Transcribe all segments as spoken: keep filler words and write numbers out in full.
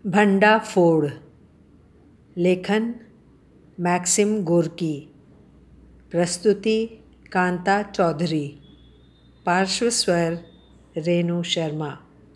भंडाफोड़। लेखन maxim Gorky. प्रस्तुति कांता चौधरी। पार्श्व स्वर रेणु शर्मा।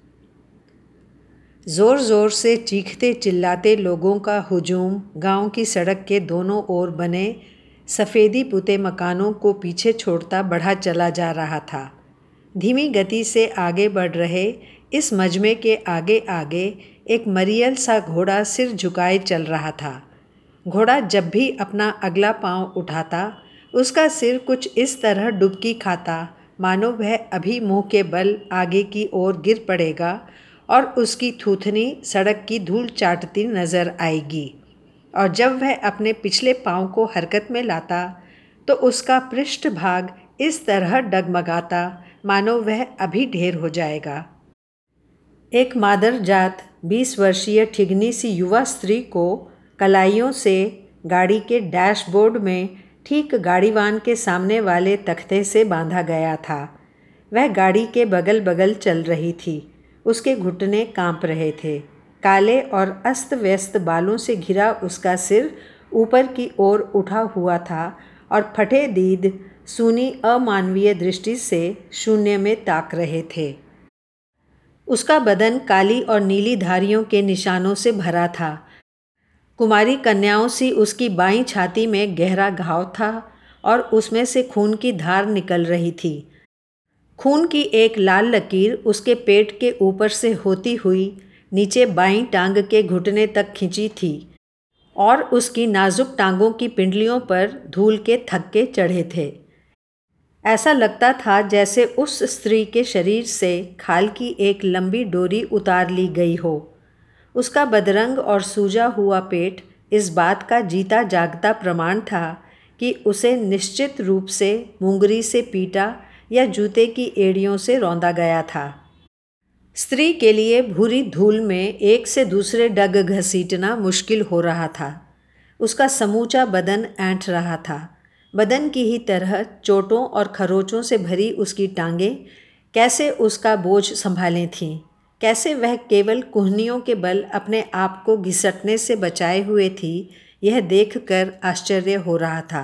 ज़ोर ज़ोर से चीखते चिल्लाते लोगों का हुजूम गांव की सड़क के दोनों ओर बने सफ़ेदी पुते मकानों को पीछे छोड़ता बढ़ा चला जा रहा था। धीमी गति से आगे बढ़ रहे इस मजमे के आगे आगे एक मरियल सा घोड़ा सिर झुकाए चल रहा था। घोड़ा जब भी अपना अगला पांव उठाता उसका सिर कुछ इस तरह डुबकी खाता मानो वह अभी मुंह के बल आगे की ओर गिर पड़ेगा और उसकी थूथनी सड़क की धूल चाटती नजर आएगी। और जब वह अपने पिछले पांव को हरकत में लाता तो उसका पृष्ठभाग इस तरह डगमगाता मानो वह अभी ढेर हो जाएगा। एक मादर जात बीस वर्षीय ठिगनी सी युवा स्त्री को कलाइयों से गाड़ी के डैशबोर्ड में ठीक गाड़ीवान के सामने वाले तख्ते से बांधा गया था। वह गाड़ी के बगल बगल चल रही थी। उसके घुटने कांप रहे थे। काले और अस्त व्यस्त बालों से घिरा उसका सिर ऊपर की ओर उठा हुआ था और फटे दीद सूनी अमानवीय दृष्टि से शून्य में ताक रहे थे। उसका बदन काली और नीली धारियों के निशानों से भरा था। कुमारी कन्याओं सी उसकी बाईं छाती में गहरा घाव था और उसमें से खून की धार निकल रही थी। खून की एक लाल लकीर उसके पेट के ऊपर से होती हुई नीचे बाईं टांग के घुटने तक खिंची थी और उसकी नाजुक टांगों की पिंडलियों पर धूल के थक्के चढ़े थे। ऐसा लगता था जैसे उस स्त्री के शरीर से खाल की एक लंबी डोरी उतार ली गई हो। उसका बदरंग और सूजा हुआ पेट इस बात का जीता जागता प्रमाण था कि उसे निश्चित रूप से मुंगरी से पीटा या जूते की एड़ियों से रौंदा गया था। स्त्री के लिए भूरी धूल में एक से दूसरे डग घसीटना मुश्किल हो रहा था। उसका समूचा बदन ऐंठ रहा था। बदन की ही तरह चोटों और खरोचों से भरी उसकी टांगें कैसे उसका बोझ संभालें थीं। कैसे वह केवल कुहनियों के बल अपने आप को घिसटने से बचाए हुए थी, यह देखकर आश्चर्य हो रहा था।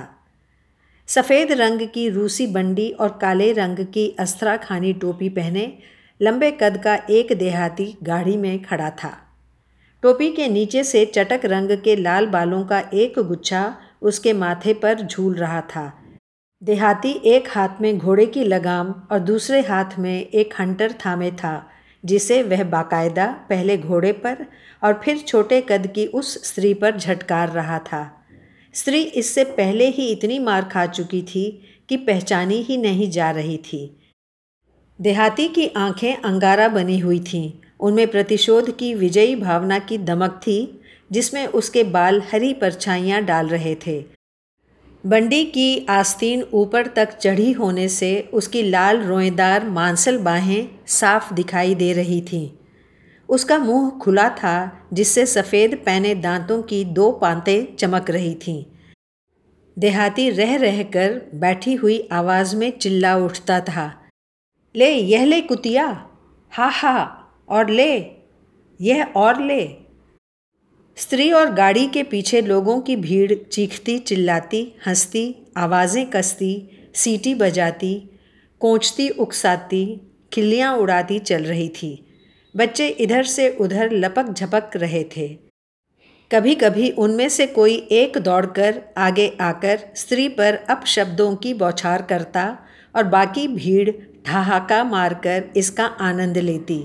सफ़ेद रंग की रूसी बंडी और काले रंग की अस्त्रा खानी टोपी पहने लंबे कद का एक देहाती गाड़ी में खड़ा था। टोपी के नीचे से चटक रंग के लाल बालों का एक गुच्छा उसके माथे पर झूल रहा था। देहाती एक हाथ में घोड़े की लगाम और दूसरे हाथ में एक हंटर थामे था, जिसे वह बाकायदा पहले घोड़े पर और फिर छोटे कद की उस स्त्री पर झटकार रहा था। स्त्री इससे पहले ही इतनी मार खा चुकी थी कि पहचानी ही नहीं जा रही थी। देहाती की आंखें अंगारा बनी हुई थीं। उनमें प्रतिशोध की विजयी भावना की दमक थी, जिसमें उसके बाल हरी परछाइयाँ डाल रहे थे। बंडी की आस्तीन ऊपर तक चढ़ी होने से उसकी लाल रोएदार मांसल बाहें साफ दिखाई दे रही थीं। उसका मुंह खुला था, जिससे सफ़ेद पैने दांतों की दो पांतें चमक रही थीं। देहाती रह रह कर बैठी हुई आवाज़ में चिल्ला उठता था, ले यह ले कुतिया, हा हा, और ले यह और ले। स्त्री और गाड़ी के पीछे लोगों की भीड़ चीखती चिल्लाती हंसती आवाज़ें कसती सीटी बजाती कोंचती उकसाती खिल्लियाँ उड़ाती चल रही थी। बच्चे इधर से उधर लपक झपक रहे थे। कभी कभी उनमें से कोई एक दौड़कर आगे आकर स्त्री पर अपशब्दों की बौछार करता और बाकी भीड़ ठहाका मारकर इसका आनंद लेती।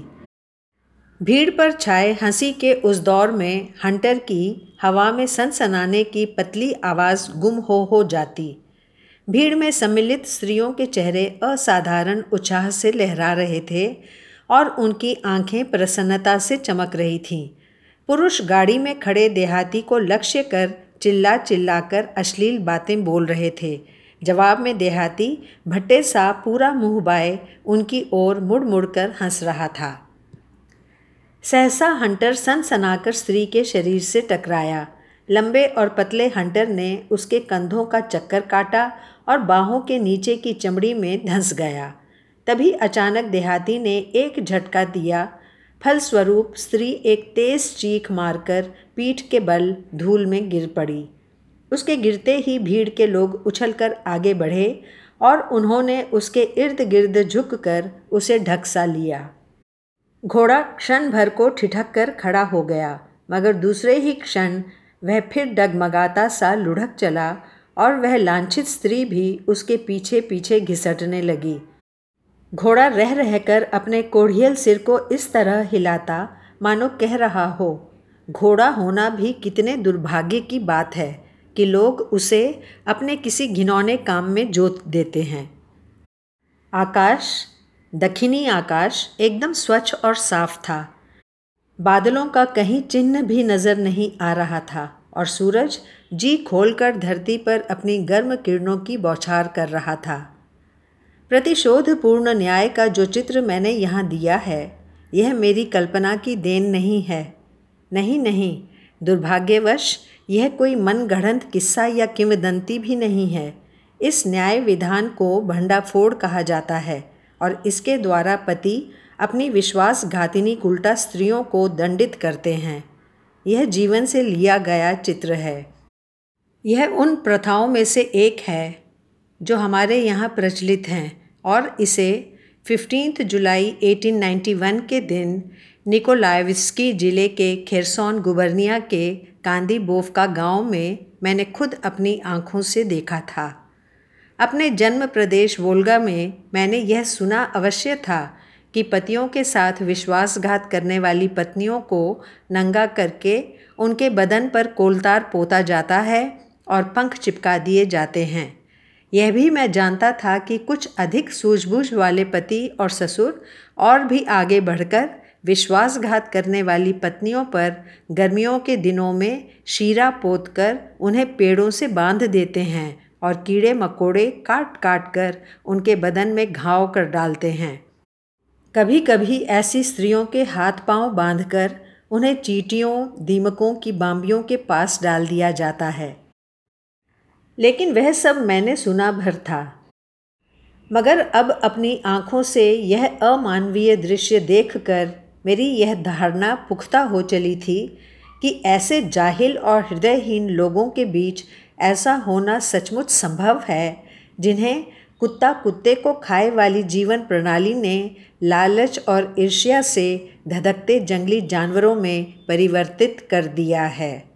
भीड़ पर छाए हंसी के उस दौर में हंटर की हवा में सनसनाने की पतली आवाज़ गुम हो हो जाती। भीड़ में सम्मिलित स्त्रियों के चेहरे असाधारण उत्साह से लहरा रहे थे और उनकी आंखें प्रसन्नता से चमक रही थीं। पुरुष गाड़ी में खड़े देहाती को लक्ष्य कर चिल्ला चिल्लाकर अश्लील बातें बोल रहे थे। जवाब में देहाती भट्टे सा पूरा मुंह बाए उनकी ओर मुड़ मुड़कर हंस रहा था। सहसा हंटर सनसनाकर स्त्री के शरीर से टकराया। लंबे और पतले हंटर ने उसके कंधों का चक्कर काटा और बाहों के नीचे की चमड़ी में धंस गया। तभी अचानक देहाती ने एक झटका दिया फलस्वरूप स्त्री एक तेज चीख मारकर पीठ के बल धूल में गिर पड़ी। उसके गिरते ही भीड़ के लोग उछलकर आगे बढ़े और उन्होंने उसके इर्द गिर्द झुककर उसे ढक सा लिया। घोड़ा क्षण भर को ठिठक कर खड़ा हो गया, मगर दूसरे ही क्षण वह फिर डगमगाता सा लुढ़क चला और वह लांछित स्त्री भी उसके पीछे पीछे घिसटने लगी। घोड़ा रह रहकर अपने कोढ़ियल सिर को इस तरह हिलाता मानो कह रहा हो, घोड़ा होना भी कितने दुर्भाग्य की बात है कि लोग उसे अपने किसी घिनौने काम में जोत देते हैं। आकाश, दक्षिणी आकाश एकदम स्वच्छ और साफ था। बादलों का कहीं चिन्ह भी नज़र नहीं आ रहा था और सूरज जी खोलकर धरती पर अपनी गर्म किरणों की बौछार कर रहा था। प्रतिशोधपूर्ण न्याय का जो चित्र मैंने यहाँ दिया है, यह मेरी कल्पना की देन नहीं है। नहीं नहीं, दुर्भाग्यवश यह कोई मनगढ़ंत किस्सा या किंवदंती भी नहीं है। इस न्याय विधान को भंडाफोड़ कहा जाता है और इसके द्वारा पति अपनी विश्वासघातिनी उल्टा स्त्रियों को दंडित करते हैं। यह जीवन से लिया गया चित्र है। यह उन प्रथाओं में से एक है जो हमारे यहाँ प्रचलित हैं और इसे पंद्रह जुलाई अठारह सौ इक्यानवे के दिन निकोलायविस्की जिले के खेरसोन गुबर्निया के कांदीबोवका गांव में मैंने खुद अपनी आँखों से देखा था। अपने जन्म प्रदेश वोल्गा में मैंने यह सुना अवश्य था कि पतियों के साथ विश्वासघात करने वाली पत्नियों को नंगा करके उनके बदन पर कोलतार पोता जाता है और पंख चिपका दिए जाते हैं। यह भी मैं जानता था कि कुछ अधिक सूझबूझ वाले पति और ससुर और भी आगे बढ़कर विश्वासघात करने वाली पत्नियों पर गर्मियों के दिनों में शीरा पोतकर उन्हें पेड़ों से बांध देते हैं और कीड़े मकोड़े काट काट कर उनके बदन में घाव कर डालते हैं। कभी कभी ऐसी स्त्रियों के हाथ पांव बांधकर उन्हें चींटियों, दीमकों की बांबियों के पास डाल दिया जाता है। लेकिन वह सब मैंने सुना भर था, मगर अब अपनी आँखों से यह अमानवीय दृश्य देखकर मेरी यह धारणा पुख्ता हो चली थी कि ऐसे जाहिल और हृदयहीन लोगों के बीच ऐसा होना सचमुच संभव है जिन्हें कुत्ता कुत्ते को खाए वाली जीवन प्रणाली ने लालच और ईर्ष्या से धधकते जंगली जानवरों में परिवर्तित कर दिया है।